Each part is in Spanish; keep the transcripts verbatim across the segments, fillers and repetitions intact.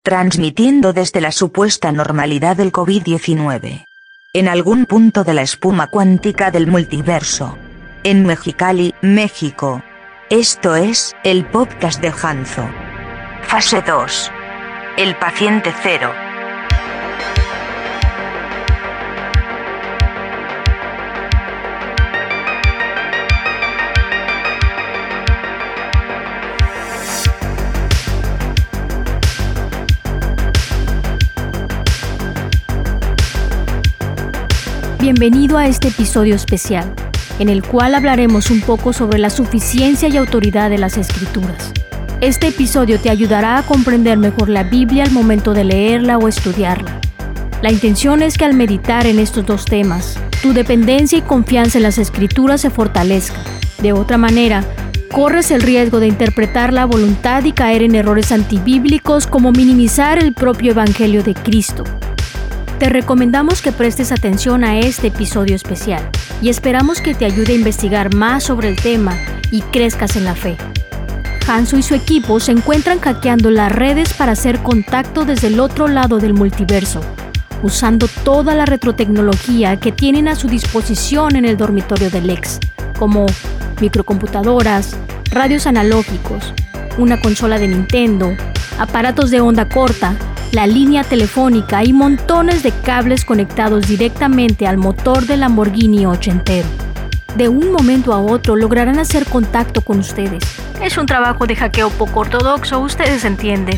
transmitiendo desde la supuesta normalidad del COVID diecinueve. En algún punto de la espuma cuántica del multiverso. En Mexicali, México. Esto es, el podcast de Hanzo. Fase dos. El paciente cero. Bienvenido a este episodio especial, en el cual hablaremos un poco sobre la suficiencia y autoridad de las Escrituras. Este episodio te ayudará a comprender mejor la Biblia al momento de leerla o estudiarla. La intención es que al meditar en estos dos temas, tu dependencia y confianza en las Escrituras se fortalezca. De otra manera, corres el riesgo de interpretar la voluntad y caer en errores antibíblicos como minimizar el propio Evangelio de Cristo. Te recomendamos que prestes atención a este episodio especial y esperamos que te ayude a investigar más sobre el tema y crezcas en la fe. Hanzo y su equipo se encuentran hackeando las redes para hacer contacto desde el otro lado del multiverso, usando toda la retrotecnología que tienen a su disposición en el dormitorio del ex, como microcomputadoras, radios analógicos, una consola de Nintendo, aparatos de onda corta, la línea telefónica y montones de cables conectados directamente al motor del Lamborghini ochentero. De un momento a otro lograrán hacer contacto con ustedes. Es un trabajo de hackeo poco ortodoxo, ustedes entienden.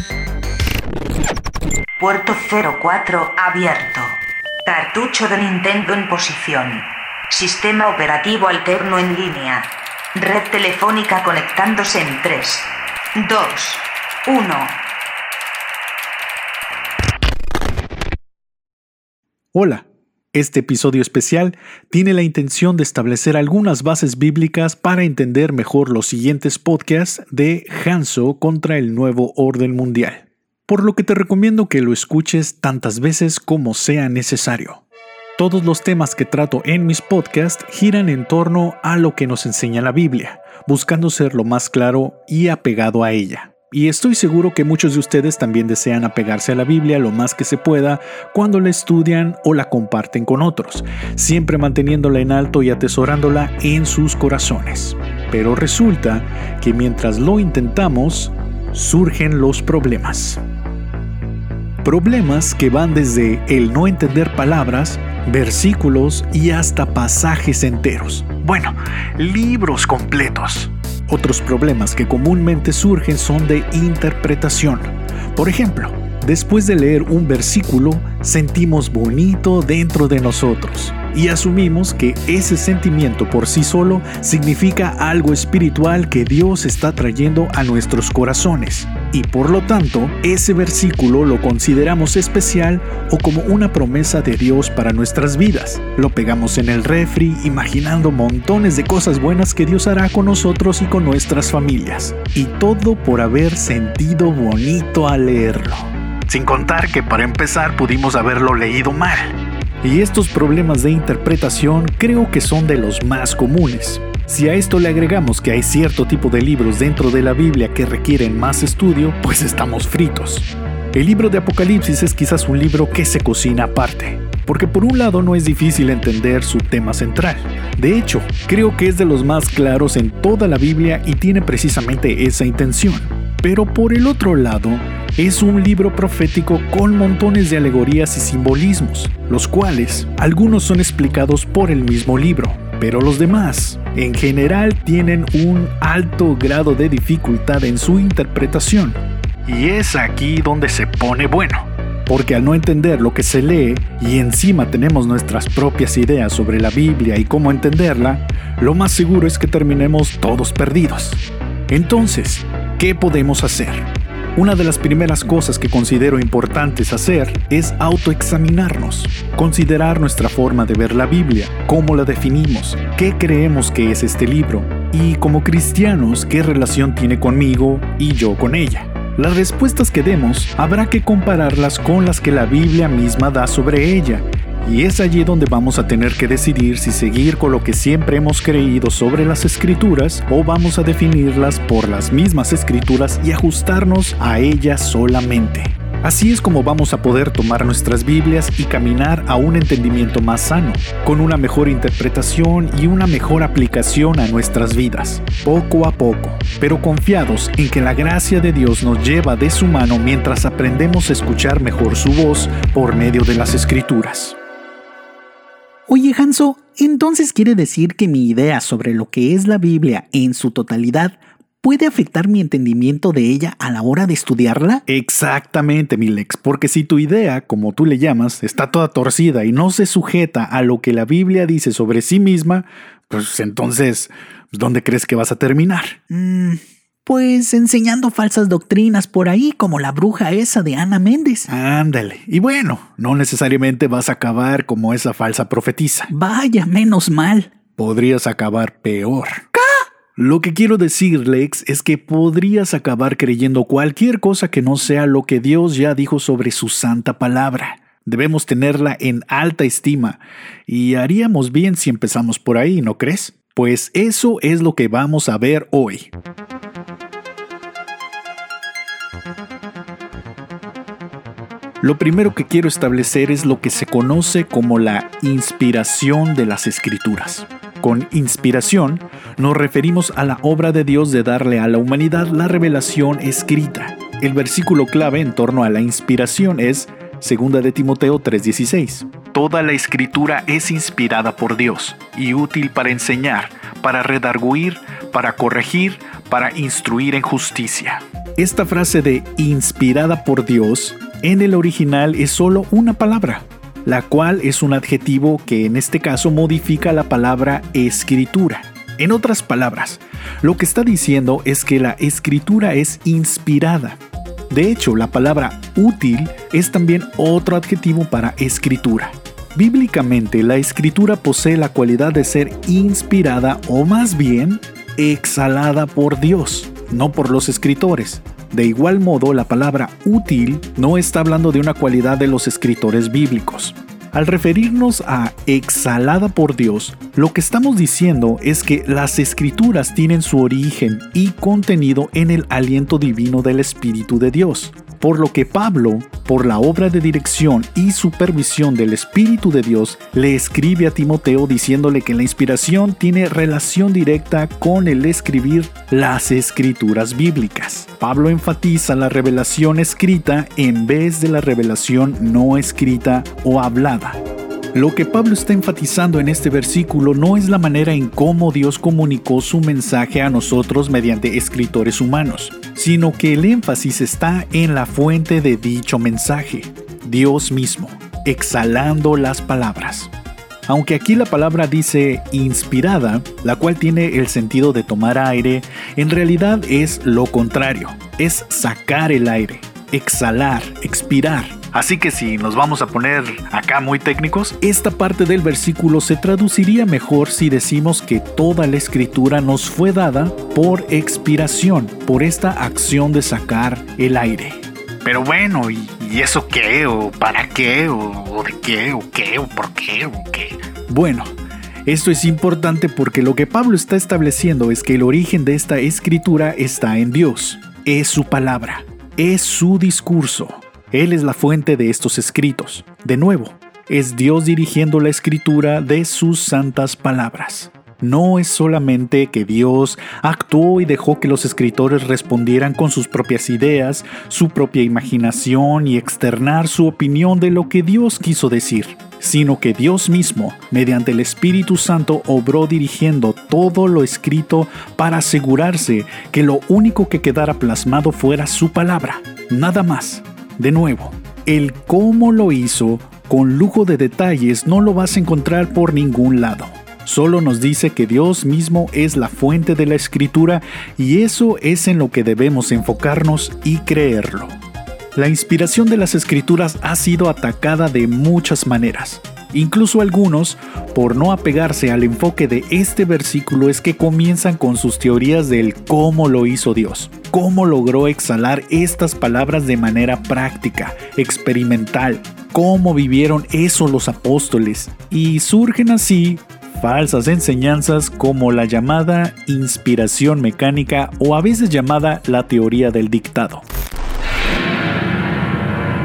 Puerto cero cuatro abierto. Cartucho de Nintendo en posición. Sistema operativo alterno en línea. Red telefónica conectándose en tres, dos, uno. Hola, este episodio especial tiene la intención de establecer algunas bases bíblicas para entender mejor los siguientes podcasts de Hanzo contra el nuevo orden mundial, por lo que te recomiendo que lo escuches tantas veces como sea necesario. Todos los temas que trato en mis podcasts giran en torno a lo que nos enseña la Biblia, buscando ser lo más claro y apegado a ella. Y estoy seguro que muchos de ustedes también desean apegarse a la Biblia lo más que se pueda cuando la estudian o la comparten con otros, siempre manteniéndola en alto y atesorándola en sus corazones. Pero resulta que mientras lo intentamos, surgen los problemas. Problemas que van desde el no entender palabras, versículos y hasta pasajes enteros. Bueno, libros completos. Otros problemas que comúnmente surgen son de interpretación. Por ejemplo, después de leer un versículo, sentimos bonito dentro de nosotros y asumimos que ese sentimiento por sí solo significa algo espiritual que Dios está trayendo a nuestros corazones. Y por lo tanto, ese versículo lo consideramos especial o como una promesa de Dios para nuestras vidas. Lo pegamos en el refri, imaginando montones de cosas buenas que Dios hará con nosotros y con nuestras familias. Y todo por haber sentido bonito al leerlo. Sin contar que para empezar pudimos haberlo leído mal. Y estos problemas de interpretación creo que son de los más comunes. Si a esto le agregamos que hay cierto tipo de libros dentro de la Biblia que requieren más estudio, pues estamos fritos. El libro de Apocalipsis es quizás un libro que se cocina aparte, porque por un lado no es difícil entender su tema central. De hecho, creo que es de los más claros en toda la Biblia y tiene precisamente esa intención. Pero por el otro lado, es un libro profético con montones de alegorías y simbolismos, los cuales algunos son explicados por el mismo libro, pero los demás, en general, tienen un alto grado de dificultad en su interpretación. Y es aquí donde se pone bueno, porque al no entender lo que se lee y encima tenemos nuestras propias ideas sobre la Biblia y cómo entenderla, lo más seguro es que terminemos todos perdidos. Entonces, ¿qué podemos hacer? Una de las primeras cosas que considero importantes hacer es autoexaminarnos, considerar nuestra forma de ver la Biblia, cómo la definimos, qué creemos que es este libro y, como cristianos, qué relación tiene conmigo y yo con ella. Las respuestas que demos habrá que compararlas con las que la Biblia misma da sobre ella Y es allí donde vamos a tener que decidir si seguir con lo que siempre hemos creído sobre las escrituras o vamos a definirlas por las mismas escrituras y ajustarnos a ellas solamente. Así es como vamos a poder tomar nuestras Biblias y caminar a un entendimiento más sano, con una mejor interpretación y una mejor aplicación a nuestras vidas, poco a poco, pero confiados en que la gracia de Dios nos lleva de su mano mientras aprendemos a escuchar mejor su voz por medio de las Escrituras. Oye, Hanso, ¿entonces quiere decir que mi idea sobre lo que es la Biblia en su totalidad puede afectar mi entendimiento de ella a la hora de estudiarla? Exactamente, mi Lex, porque si tu idea, como tú le llamas, está toda torcida y no se sujeta a lo que la Biblia dice sobre sí misma, pues entonces, ¿dónde crees que vas a terminar? Mm, pues enseñando falsas doctrinas por ahí, como la bruja esa de Ana Méndez. Ándale, y bueno, no necesariamente vas a acabar como esa falsa profetisa. Vaya, menos mal. Podrías acabar peor. Lo que quiero decir, Lex, es que podrías acabar creyendo cualquier cosa que no sea lo que Dios ya dijo sobre su santa palabra. Debemos tenerla en alta estima y haríamos bien si empezamos por ahí, ¿no crees? Pues eso es lo que vamos a ver hoy. Lo primero que quiero establecer es lo que se conoce como la inspiración de las Escrituras. Con inspiración nos referimos a la obra de Dios de darle a la humanidad la revelación escrita. El versículo clave en torno a la inspiración es segunda de Timoteo tres dieciséis. Toda la Escritura es inspirada por Dios y útil para enseñar, para redarguir, para corregir, para instruir en justicia. Esta frase de inspirada por Dios en el original es solo una palabra, la cual es un adjetivo que en este caso modifica la palabra escritura. En otras palabras, lo que está diciendo es que la escritura es inspirada. De hecho, la palabra útil es también otro adjetivo para escritura. Bíblicamente, la escritura posee la cualidad de ser inspirada o más bien exhalada por Dios, no por los escritores. De igual modo, la palabra útil no está hablando de una cualidad de los escritores bíblicos. Al referirnos a exhalada por Dios, lo que estamos diciendo es que las Escrituras tienen su origen y contenido en el aliento divino del Espíritu de Dios. Por lo que Pablo, por la obra de dirección y supervisión del Espíritu de Dios, le escribe a Timoteo diciéndole que la inspiración tiene relación directa con el escribir las Escrituras bíblicas. Pablo enfatiza la revelación escrita en vez de la revelación no escrita o hablada. Lo que Pablo está enfatizando en este versículo no es la manera en cómo Dios comunicó su mensaje a nosotros mediante escritores humanos, sino que el énfasis está en la fuente de dicho mensaje, Dios mismo, exhalando las palabras. Aunque aquí la palabra dice inspirada, la cual tiene el sentido de tomar aire, en realidad es lo contrario, es sacar el aire, exhalar, expirar. Así que si nos vamos a poner acá muy técnicos, esta parte del versículo se traduciría mejor si decimos que toda la escritura nos fue dada por expiración, por esta acción de sacar el aire. Pero bueno, ¿y, y eso qué? ¿O para qué? ¿O, o de qué? ¿O qué? ¿O por qué? ¿O qué? Bueno, esto es importante porque lo que Pablo está estableciendo es que el origen de esta escritura está en Dios. Es su palabra, es su discurso. Él es la fuente de estos escritos. De nuevo, es Dios dirigiendo la escritura de sus santas palabras. No es solamente que Dios actuó y dejó que los escritores respondieran con sus propias ideas, su propia imaginación y externar su opinión de lo que Dios quiso decir, sino que Dios mismo, mediante el Espíritu Santo, obró dirigiendo todo lo escrito para asegurarse que lo único que quedara plasmado fuera su palabra, nada más. De nuevo, el cómo lo hizo, con lujo de detalles, no lo vas a encontrar por ningún lado. Solo nos dice que Dios mismo es la fuente de la escritura y eso es en lo que debemos enfocarnos y creerlo. La inspiración de las escrituras ha sido atacada de muchas maneras. Incluso algunos, por no apegarse al enfoque de este versículo, es que comienzan con sus teorías del cómo lo hizo Dios, cómo logró exhalar estas palabras de manera práctica, experimental, cómo vivieron eso los apóstoles, y surgen así falsas enseñanzas como la llamada inspiración mecánica o a veces llamada la teoría del dictado.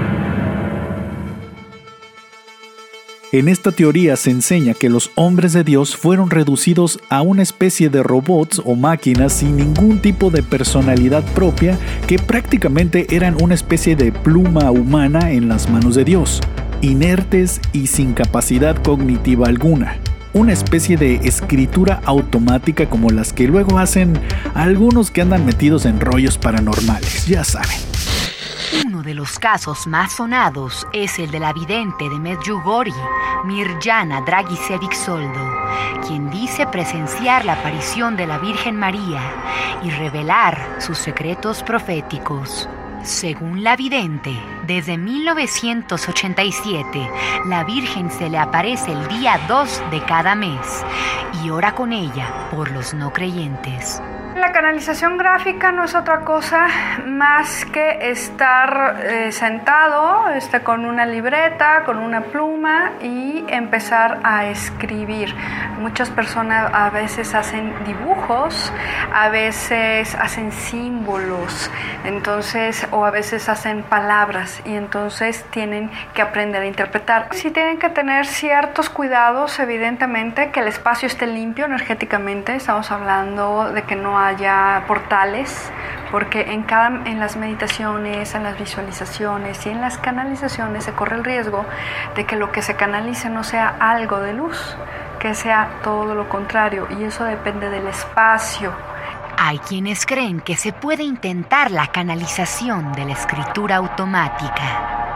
En esta teoría se enseña que los hombres de Dios fueron reducidos a una especie de robots o máquinas sin ningún tipo de personalidad propia, que prácticamente eran una especie de pluma humana en las manos de Dios, inertes y sin capacidad cognitiva alguna. Una especie de escritura automática como las que luego hacen algunos que andan metidos en rollos paranormales, ya saben. Uno de los casos más sonados es el de la vidente de Medjugorje, Mirjana Dragicevic-Soldo, quien dice presenciar la aparición de la Virgen María y revelar sus secretos proféticos. Según la vidente, desde mil novecientos ochenta y siete, la Virgen se le aparece el día dos de cada mes y ora con ella por los no creyentes. La canalización gráfica no es otra cosa más que estar eh, sentado este, con una libreta, con una pluma y empezar a escribir. Muchas personas a veces hacen dibujos, a veces hacen símbolos, entonces, o a veces hacen palabras y entonces tienen que aprender a interpretar. Sí tienen que tener ciertos cuidados, evidentemente, que el espacio esté limpio energéticamente. Estamos hablando de que no haya portales, porque en, cada, en las meditaciones, en las visualizaciones y en las canalizaciones se corre el riesgo de que lo que se canalice no sea algo de luz, que sea todo lo contrario, y eso depende del espacio. Hay quienes creen que se puede intentar la canalización de la escritura automática.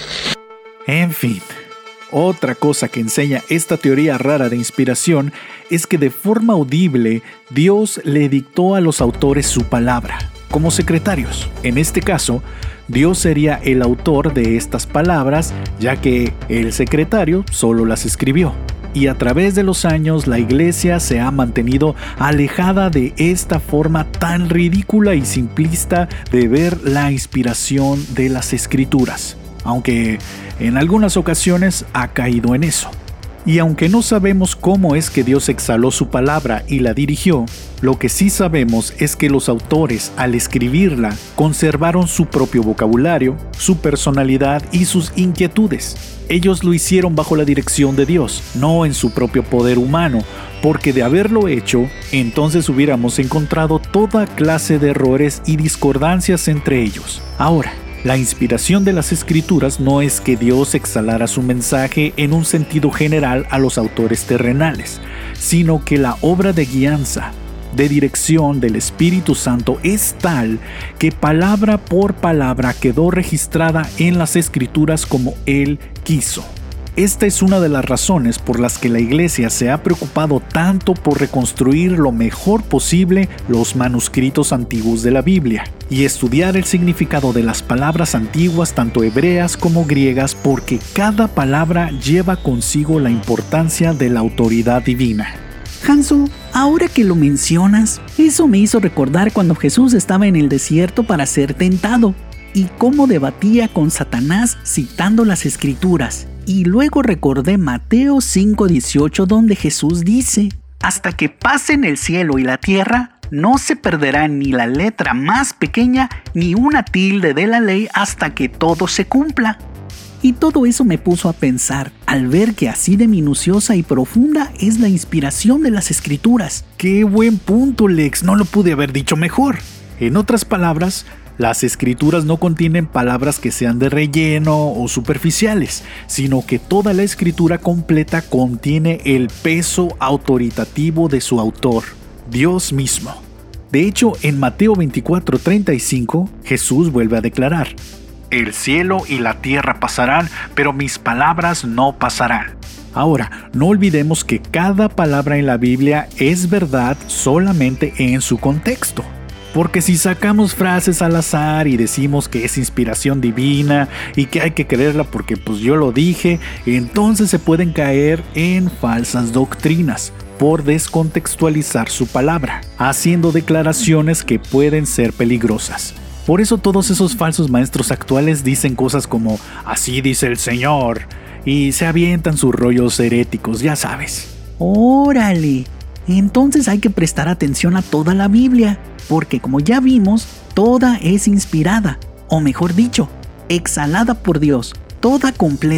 En fin. Otra cosa que enseña esta teoría rara de inspiración es que de forma audible Dios le dictó a los autores su palabra, como secretarios. En este caso, Dios sería el autor de estas palabras, ya que el secretario solo las escribió. Y a través de los años la Iglesia se ha mantenido alejada de esta forma tan ridícula y simplista de ver la inspiración de las Escrituras, aunque en algunas ocasiones ha caído en eso. Y aunque no sabemos cómo es que Dios exhaló su palabra y la dirigió, lo que sí sabemos es que los autores, al escribirla, conservaron su propio vocabulario, su personalidad y sus inquietudes. Ellos lo hicieron bajo la dirección de Dios, no en su propio poder humano, porque de haberlo hecho, entonces hubiéramos encontrado toda clase de errores y discordancias entre ellos. Ahora, la inspiración de las Escrituras no es que Dios exhalara su mensaje en un sentido general a los autores terrenales, sino que la obra de guianza, de dirección del Espíritu Santo es tal que palabra por palabra quedó registrada en las Escrituras como Él quiso. Esta es una de las razones por las que la Iglesia se ha preocupado tanto por reconstruir lo mejor posible los manuscritos antiguos de la Biblia y estudiar el significado de las palabras antiguas, tanto hebreas como griegas, porque cada palabra lleva consigo la importancia de la autoridad divina. Hanso, ahora que lo mencionas, eso me hizo recordar cuando Jesús estaba en el desierto para ser tentado y cómo debatía con Satanás citando las Escrituras. Y luego recordé Mateo cinco dieciocho, donde Jesús dice: hasta que pasen el cielo y la tierra, no se perderá ni la letra más pequeña ni una tilde de la ley hasta que todo se cumpla. Y todo eso me puso a pensar, al ver que así de minuciosa y profunda es la inspiración de las Escrituras. ¡Qué buen punto, Lex! No lo pude haber dicho mejor. En otras palabras, las Escrituras no contienen palabras que sean de relleno o superficiales, sino que toda la Escritura completa contiene el peso autoritativo de su autor, Dios mismo. De hecho, en Mateo veinticuatro treinta y cinco, Jesús vuelve a declarar: el cielo y la tierra pasarán, pero mis palabras no pasarán. Ahora, no olvidemos que cada palabra en la Biblia es verdad solamente en su contexto. Porque si sacamos frases al azar y decimos que es inspiración divina y que hay que creerla porque pues yo lo dije, entonces se pueden caer en falsas doctrinas por descontextualizar su palabra, haciendo declaraciones que pueden ser peligrosas. Por eso todos esos falsos maestros actuales dicen cosas como así dice el Señor y se avientan sus rollos heréticos, ya sabes. ¡Órale! Entonces hay que prestar atención a toda la Biblia, porque como ya vimos, toda es inspirada, o mejor dicho, exhalada por Dios, toda completa.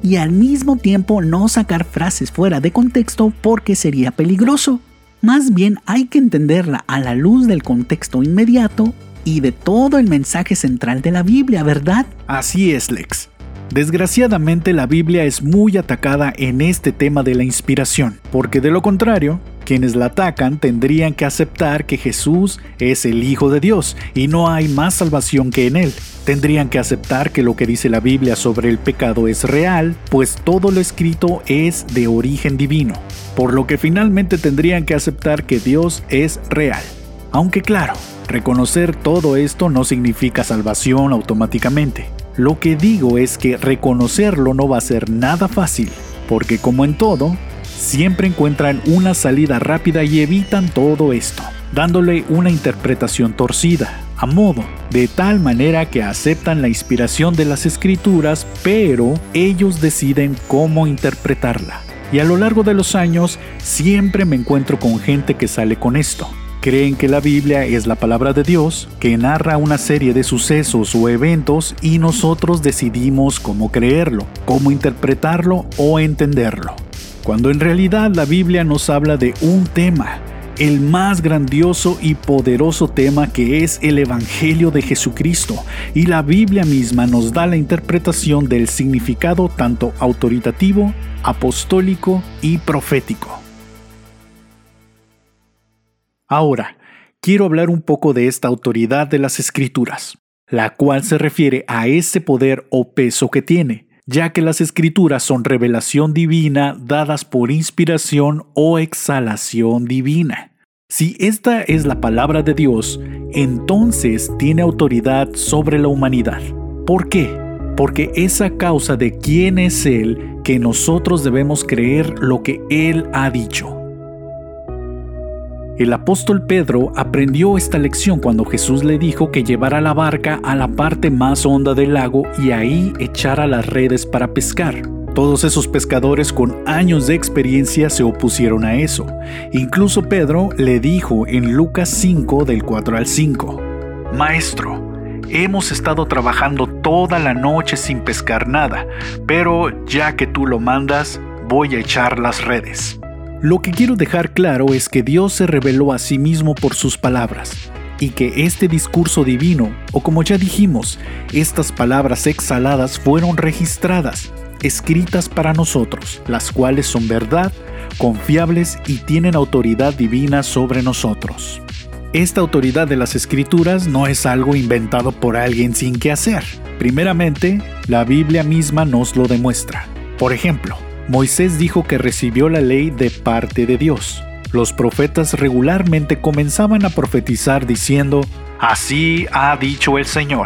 y al mismo tiempo no sacar frases fuera de contexto porque sería peligroso. Más bien hay que entenderla a la luz del contexto inmediato y de todo el mensaje central de la Biblia, ¿verdad? Así es, Lex. Desgraciadamente la Biblia es muy atacada en este tema de la inspiración, porque de lo contrario, quienes la atacan tendrían que aceptar que Jesús es el Hijo de Dios y no hay más salvación que en Él. Tendrían que aceptar que lo que dice la Biblia sobre el pecado es real, pues todo lo escrito es de origen divino, por lo que finalmente tendrían que aceptar que Dios es real. Aunque claro, reconocer todo esto no significa salvación automáticamente. Lo que digo es que reconocerlo no va a ser nada fácil, porque como en todo, siempre encuentran una salida rápida y evitan todo esto, dándole una interpretación torcida, a modo, de tal manera que aceptan la inspiración de las escrituras, pero ellos deciden cómo interpretarla. Y a lo largo de los años, siempre me encuentro con gente que sale con esto. Creen que la Biblia es la palabra de Dios, que narra una serie de sucesos o eventos y nosotros decidimos cómo creerlo, cómo interpretarlo o entenderlo. Cuando en realidad la Biblia nos habla de un tema, el más grandioso y poderoso tema que es el Evangelio de Jesucristo, y la Biblia misma nos da la interpretación del significado tanto autoritativo, apostólico y profético. Ahora, quiero hablar un poco de esta autoridad de las Escrituras, la cual se refiere a ese poder o peso que tiene, ya que las Escrituras son revelación divina dadas por inspiración o exhalación divina. Si esta es la palabra de Dios, entonces tiene autoridad sobre la humanidad. ¿Por qué? Porque es a causa de quién es Él que nosotros debemos creer lo que Él ha dicho. El apóstol Pedro aprendió esta lección cuando Jesús le dijo que llevara la barca a la parte más honda del lago y ahí echara las redes para pescar. Todos esos pescadores con años de experiencia se opusieron a eso. Incluso Pedro le dijo en Lucas cinco del cuatro al cinco: Maestro, hemos estado trabajando toda la noche sin pescar nada, pero ya que tú lo mandas, voy a echar las redes. Lo que quiero dejar claro es que Dios se reveló a sí mismo por sus palabras, y que este discurso divino, o como ya dijimos, estas palabras exhaladas fueron registradas, escritas para nosotros, las cuales son verdad, confiables y tienen autoridad divina sobre nosotros. Esta autoridad de las Escrituras no es algo inventado por alguien sin qué hacer. Primeramente, la Biblia misma nos lo demuestra. Por ejemplo, Moisés dijo que recibió la ley de parte de Dios. Los profetas regularmente comenzaban a profetizar diciendo: «Así ha dicho el Señor»,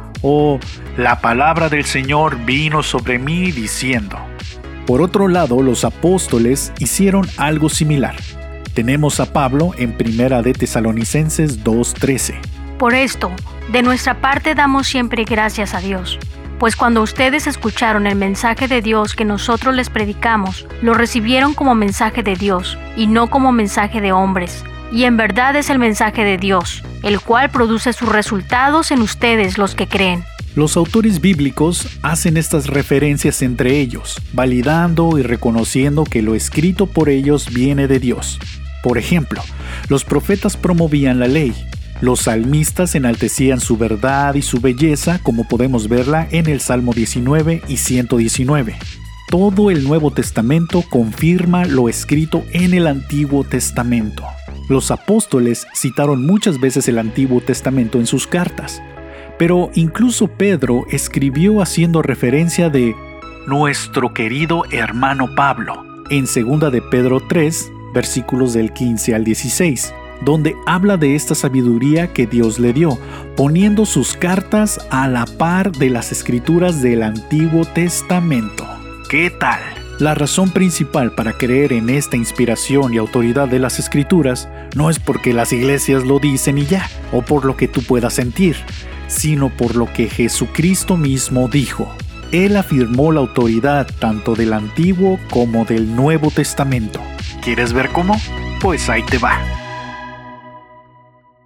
o «La palabra del Señor vino sobre mí diciendo». Por otro lado, los apóstoles hicieron algo similar. Tenemos a Pablo en Primera de Tesalonicenses dos trece. Por esto, de nuestra parte damos siempre gracias a Dios. Pues cuando ustedes escucharon el mensaje de Dios que nosotros les predicamos, lo recibieron como mensaje de Dios y no como mensaje de hombres. Y en verdad es el mensaje de Dios, el cual produce sus resultados en ustedes los que creen. Los autores bíblicos hacen estas referencias entre ellos, validando y reconociendo que lo escrito por ellos viene de Dios. Por ejemplo, los profetas promovían la ley. Los salmistas enaltecían su verdad y su belleza, como podemos verla en el Salmo diecinueve y ciento diecinueve. Todo el Nuevo Testamento confirma lo escrito en el Antiguo Testamento. Los apóstoles citaron muchas veces el Antiguo Testamento en sus cartas, pero incluso Pedro escribió haciendo referencia de nuestro querido hermano Pablo, en segunda de Pedro tres, versículos del quince al dieciséis. Donde habla de esta sabiduría que Dios le dio, poniendo sus cartas a la par de las escrituras del Antiguo Testamento. ¿Qué tal? La razón principal para creer en esta inspiración y autoridad de las escrituras no es porque las iglesias lo dicen y ya, o por lo que tú puedas sentir, sino por lo que Jesucristo mismo dijo. Él afirmó la autoridad tanto del Antiguo como del Nuevo Testamento. ¿Quieres ver cómo? Pues ahí te va.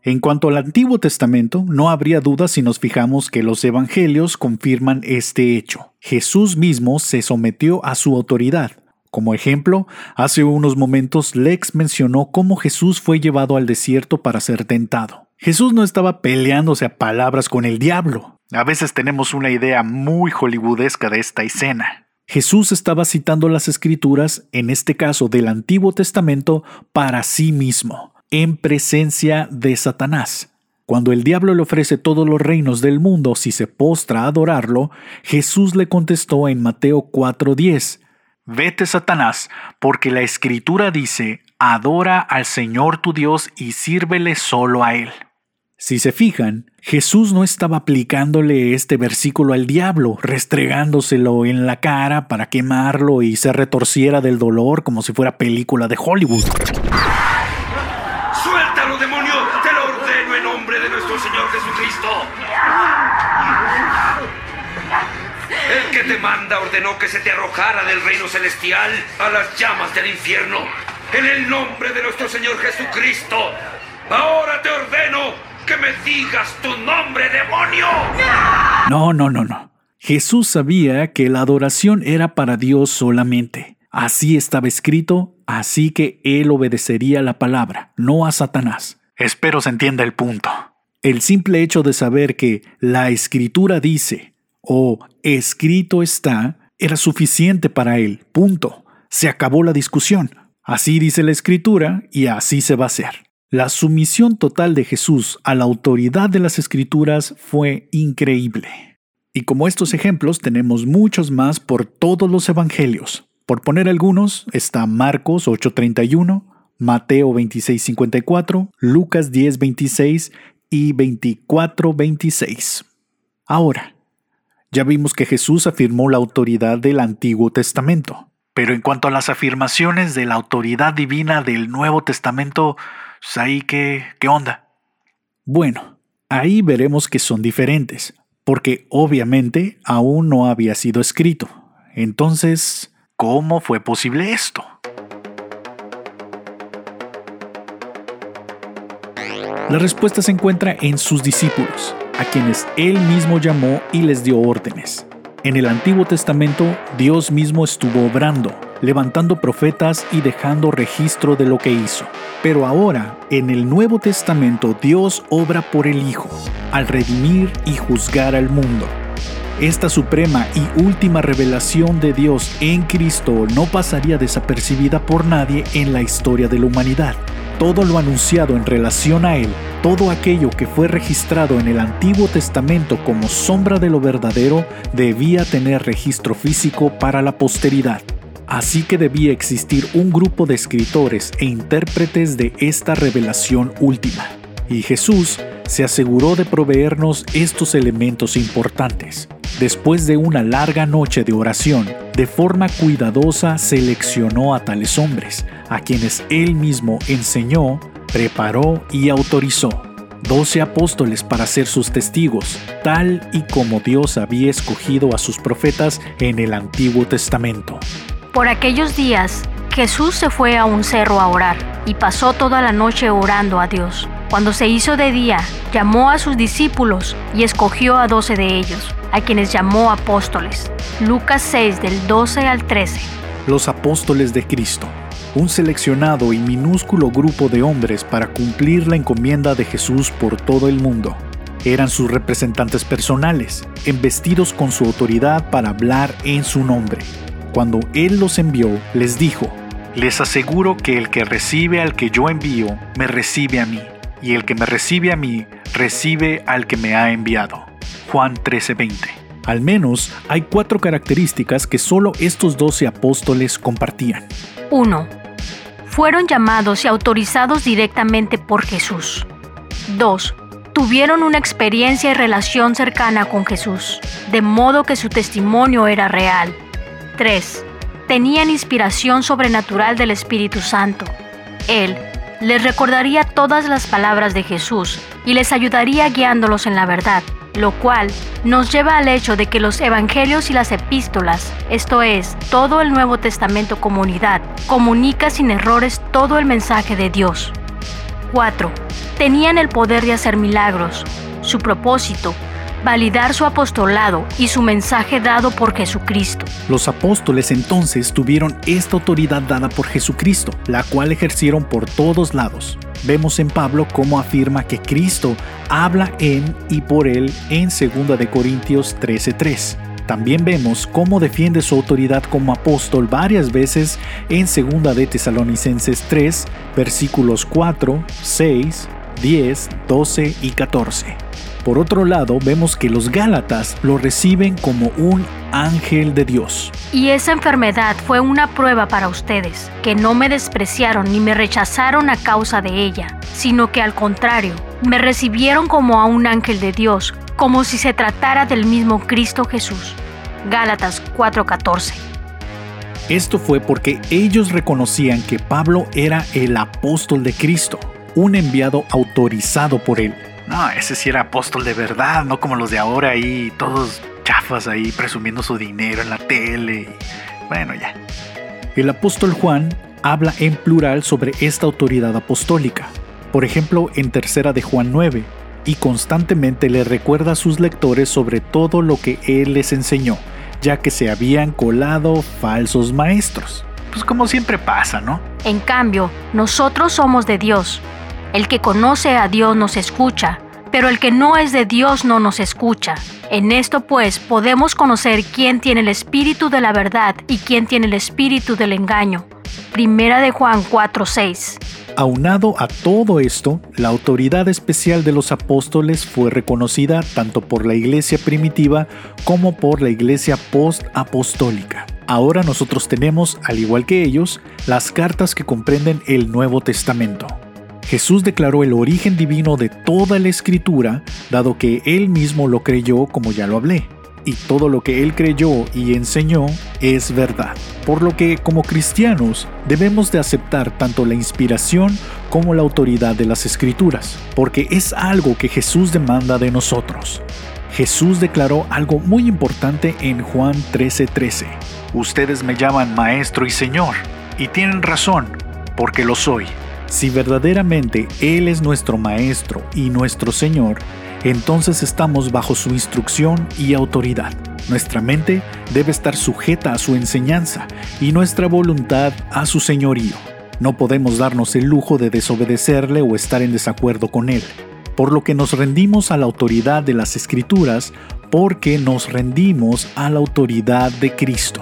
En cuanto al Antiguo Testamento, no habría duda si nos fijamos que los evangelios confirman este hecho. Jesús mismo se sometió a su autoridad. Como ejemplo, hace unos momentos Lex mencionó cómo Jesús fue llevado al desierto para ser tentado. Jesús no estaba peleándose a palabras con el diablo. A veces tenemos una idea muy hollywoodesca de esta escena. Jesús estaba citando las Escrituras, en este caso del Antiguo Testamento, para sí mismo, en presencia de Satanás. Cuando el diablo le ofrece todos los reinos del mundo si se postra a adorarlo, Jesús le contestó en Mateo cuatro diez, «Vete, Satanás, porque la Escritura dice, adora al Señor tu Dios y sírvele solo a Él». Si se fijan, Jesús no estaba aplicándole este versículo al diablo, restregándoselo en la cara para quemarlo y se retorciera del dolor como si fuera película de Hollywood. ¡Suéltalo, demonio! ¡Te lo ordeno en nombre de nuestro Señor Jesucristo! El que te manda ordenó que se te arrojara del reino celestial a las llamas del infierno. En el nombre de nuestro Señor Jesucristo, ahora te ordeno que me digas tu nombre, demonio. No, no, no, no. Jesús sabía que la adoración era para Dios solamente. Así estaba escrito, así que él obedecería la palabra, no a Satanás. Espero se entienda el punto. El simple hecho de saber que la Escritura dice o escrito está era suficiente para él. Punto. Se acabó la discusión. Así dice la Escritura y así se va a hacer. La sumisión total de Jesús a la autoridad de las Escrituras fue increíble. Y como estos ejemplos tenemos muchos más por todos los evangelios. Por poner algunos, está Marcos ocho treinta y uno, Mateo veintiséis cincuenta y cuatro, Lucas diez veintiséis y veinticuatro veintiséis. Ahora, ya vimos que Jesús afirmó la autoridad del Antiguo Testamento. Pero en cuanto a las afirmaciones de la autoridad divina del Nuevo Testamento, pues ahí ¿qué, qué onda? Bueno, ahí veremos que son diferentes, porque obviamente aún no había sido escrito. Entonces, ¿cómo fue posible esto? La respuesta se encuentra en sus discípulos, a quienes él mismo llamó y les dio órdenes. En el Antiguo Testamento, Dios mismo estuvo obrando, levantando profetas y dejando registro de lo que hizo. Pero ahora, en el Nuevo Testamento, Dios obra por el Hijo, al redimir y juzgar al mundo. Esta suprema y última revelación de Dios en Cristo no pasaría desapercibida por nadie en la historia de la humanidad. Todo lo anunciado en relación a Él, todo aquello que fue registrado en el Antiguo Testamento como sombra de lo verdadero, debía tener registro físico para la posteridad. Así que debía existir un grupo de escritores e intérpretes de esta revelación última. Y Jesús se aseguró de proveernos estos elementos importantes. Después de una larga noche de oración, de forma cuidadosa seleccionó a tales hombres, a quienes él mismo enseñó, preparó y autorizó. Doce apóstoles para ser sus testigos, tal y como Dios había escogido a sus profetas en el Antiguo Testamento. Por aquellos días, Jesús se fue a un cerro a orar y pasó toda la noche orando a Dios. Cuando se hizo de día, llamó a sus discípulos y escogió a doce de ellos, a quienes llamó apóstoles. Lucas seis, del doce al trece. Los apóstoles de Cristo, un seleccionado y minúsculo grupo de hombres para cumplir la encomienda de Jesús por todo el mundo. Eran sus representantes personales, embestidos con su autoridad para hablar en su nombre. Cuando Él los envió, les dijo: «Les aseguro que el que recibe al que yo envío, me recibe a mí, y el que me recibe a mí, recibe al que me ha enviado». Juan trece veinte. Al menos hay cuatro características que solo estos doce apóstoles compartían. uno. Fueron llamados y autorizados directamente por Jesús. dos. Tuvieron una experiencia y relación cercana con Jesús, de modo que su testimonio era real. tres. Tenían inspiración sobrenatural del Espíritu Santo. Él les recordaría todas las palabras de Jesús y les ayudaría guiándolos en la verdad, lo cual nos lleva al hecho de que los evangelios y las epístolas, esto es, todo el Nuevo Testamento como unidad, comunica sin errores todo el mensaje de Dios. cuatro, tenían el poder de hacer milagros. Su propósito, validar su apostolado y su mensaje dado por Jesucristo. Los apóstoles entonces tuvieron esta autoridad dada por Jesucristo, la cual ejercieron por todos lados. Vemos en Pablo cómo afirma que Cristo habla en y por él en segunda de Corintios trece tres. También vemos cómo defiende su autoridad como apóstol varias veces en segunda de Tesalonicenses tres, versículos cuatro, seis, diez, doce y catorce. Por otro lado, vemos que los Gálatas lo reciben como un ángel de Dios. Y esa enfermedad fue una prueba para ustedes, que no me despreciaron ni me rechazaron a causa de ella, sino que al contrario, me recibieron como a un ángel de Dios, como si se tratara del mismo Cristo Jesús. Gálatas cuatro catorce. Esto fue porque ellos reconocían que Pablo era el apóstol de Cristo, un enviado autorizado por él. No, ese sí era apóstol de verdad, no como los de ahora ahí, todos chafas ahí presumiendo su dinero en la tele. Bueno, ya. El apóstol Juan habla en plural sobre esta autoridad apostólica. Por ejemplo, en tercera de Juan nueve, y constantemente le recuerda a sus lectores sobre todo lo que él les enseñó, ya que se habían colado falsos maestros. Pues como siempre pasa, ¿no? En cambio, nosotros somos de Dios. El que conoce a Dios nos escucha, pero el que no es de Dios no nos escucha. En esto pues podemos conocer quién tiene el espíritu de la verdad y quién tiene el espíritu del engaño. Primera de Juan cuatro seis. Aunado a todo esto, la autoridad especial de los apóstoles fue reconocida tanto por la iglesia primitiva como por la iglesia post-apostólica. Ahora nosotros tenemos, al igual que ellos, las cartas que comprenden el Nuevo Testamento. Jesús declaró el origen divino de toda la Escritura, dado que Él mismo lo creyó, como ya lo hablé. Y todo lo que Él creyó y enseñó es verdad. Por lo que, como cristianos, debemos de aceptar tanto la inspiración como la autoridad de las Escrituras, porque es algo que Jesús demanda de nosotros. Jesús declaró algo muy importante en Juan trece trece. Ustedes me llaman Maestro y Señor, y tienen razón, porque lo soy. Si verdaderamente Él es nuestro Maestro y nuestro Señor, entonces estamos bajo su instrucción y autoridad. Nuestra mente debe estar sujeta a su enseñanza y nuestra voluntad a su señorío. No podemos darnos el lujo de desobedecerle o estar en desacuerdo con Él, por lo que nos rendimos a la autoridad de las Escrituras porque nos rendimos a la autoridad de Cristo.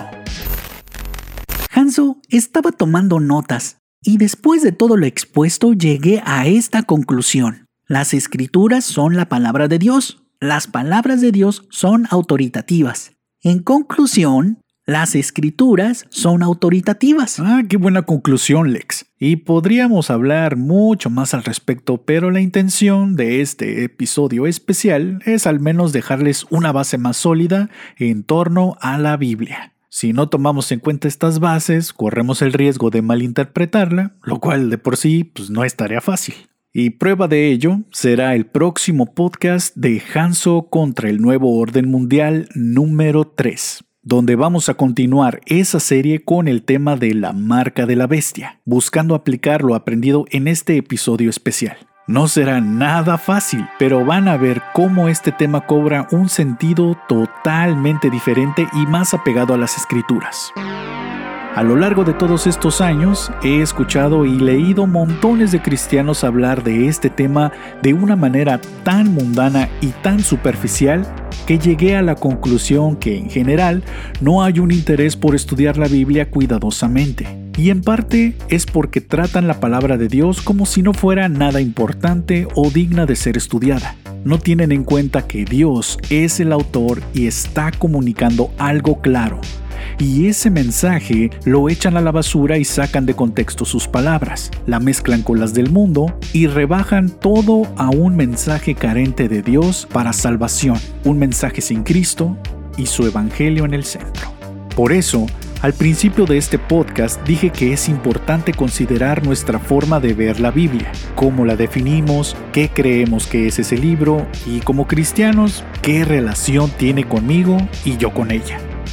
Hanso estaba tomando notas y después de todo lo expuesto llegué a esta conclusión. Las Escrituras son la palabra de Dios. Las palabras de Dios son autoritativas. En conclusión, las Escrituras son autoritativas. Ah, qué buena conclusión, Lex. Y podríamos hablar mucho más al respecto, pero la intención de este episodio especial es al menos dejarles una base más sólida en torno a la Biblia. Si no tomamos en cuenta estas bases, corremos el riesgo de malinterpretarla, lo cual de por sí pues, no es tarea fácil. Y prueba de ello será el próximo podcast de Hanso contra el Nuevo Orden Mundial número tres, donde vamos a continuar esa serie con el tema de la marca de la bestia, buscando aplicar lo aprendido en este episodio especial. No será nada fácil, pero van a ver cómo este tema cobra un sentido totalmente diferente y más apegado a las Escrituras. A lo largo de todos estos años, he escuchado y leído montones de cristianos hablar de este tema de una manera tan mundana y tan superficial que llegué a la conclusión que, en general, no hay un interés por estudiar la Biblia cuidadosamente. Y en parte es porque tratan la palabra de Dios como si no fuera nada importante o digna de ser estudiada. No tienen en cuenta que Dios es el autor y está comunicando algo claro. Y ese mensaje lo echan a la basura y sacan de contexto sus palabras, la mezclan con las del mundo y rebajan todo a un mensaje carente de Dios para salvación, un mensaje sin Cristo y su evangelio en el centro. Por eso, al principio de este podcast dije que es importante considerar nuestra forma de ver la Biblia, cómo la definimos, qué creemos que es ese libro y como cristianos, qué relación tiene conmigo y yo con ella.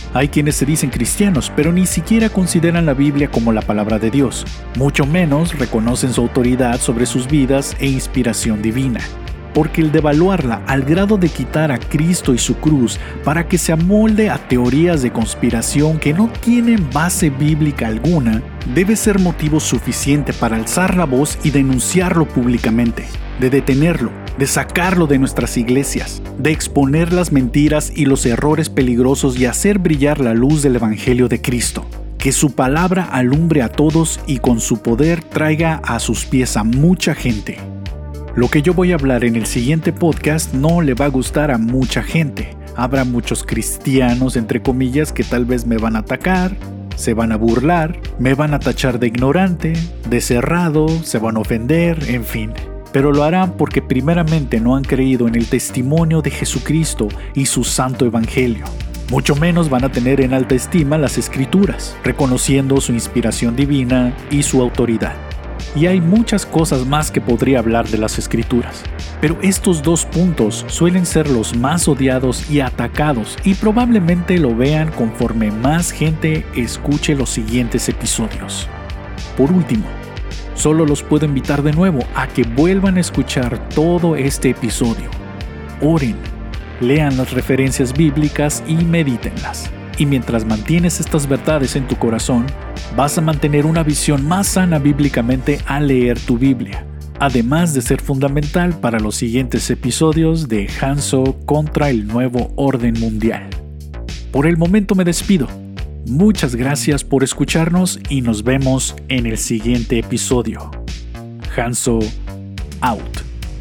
Hay quienes se dicen cristianos, pero ni siquiera consideran la Biblia como la palabra de Dios, mucho menos reconocen su autoridad sobre sus vidas e inspiración divina. Porque el devaluarla al grado de quitar a Cristo y su cruz para que se amolde a teorías de conspiración que no tienen base bíblica alguna, debe ser motivo suficiente para alzar la voz y denunciarlo públicamente, de detenerlo, de sacarlo de nuestras iglesias, de exponer las mentiras y los errores peligrosos y hacer brillar la luz del Evangelio de Cristo. Que su palabra alumbre a todos y con su poder traiga a sus pies a mucha gente. Lo que yo voy a hablar en el siguiente podcast no le va a gustar a mucha gente. Habrá muchos cristianos, entre comillas, que tal vez me van a atacar, se van a burlar, me van a tachar de ignorante, de cerrado, se van a ofender, en fin. Pero lo harán porque primeramente no han creído en el testimonio de Jesucristo y su santo evangelio. Mucho menos van a tener en alta estima las Escrituras, reconociendo su inspiración divina y su autoridad. Y hay muchas cosas más que podría hablar de las Escrituras, pero estos dos puntos suelen ser los más odiados y atacados, y probablemente lo vean conforme más gente escuche los siguientes episodios. Por último, solo los puedo invitar de nuevo a que vuelvan a escuchar todo este episodio. Oren, lean las referencias bíblicas y medítenlas. Y mientras mantienes estas verdades en tu corazón, vas a mantener una visión más sana bíblicamente al leer tu Biblia, además de ser fundamental para los siguientes episodios de Hanso contra el nuevo orden mundial. Por el momento me despido. Muchas gracias por escucharnos y nos vemos en el siguiente episodio. Hanso out.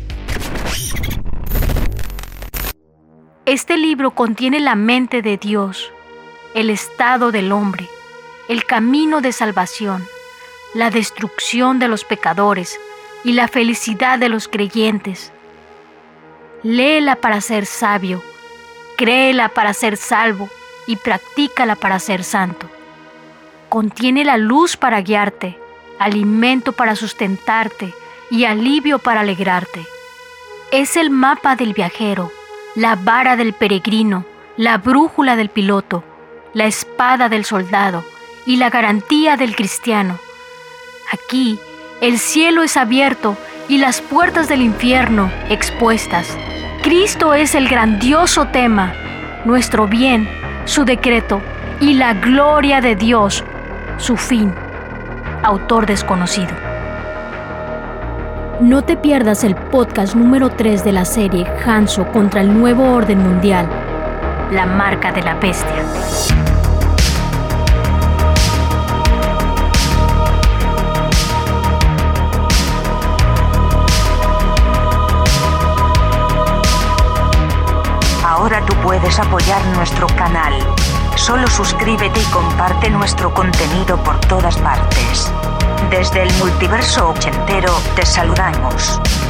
Este libro contiene la mente de Dios, el estado del hombre, el camino de salvación, la destrucción de los pecadores y la felicidad de los creyentes. Léela para ser sabio, créela para ser salvo y practícala para ser santo. Contiene la luz para guiarte, alimento para sustentarte y alivio para alegrarte. Es el mapa del viajero, la vara del peregrino, la brújula del piloto, la espada del soldado y la garantía del cristiano. Aquí, el cielo es abierto y las puertas del infierno expuestas. Cristo es el grandioso tema, nuestro bien, su decreto y la gloria de Dios, su fin. Autor desconocido. No te pierdas el podcast número tres de la serie Hanso contra el nuevo orden mundial, la marca de la bestia. Ahora tú puedes apoyar nuestro canal. Solo suscríbete y comparte nuestro contenido por todas partes. Desde el multiverso ochentero te saludamos.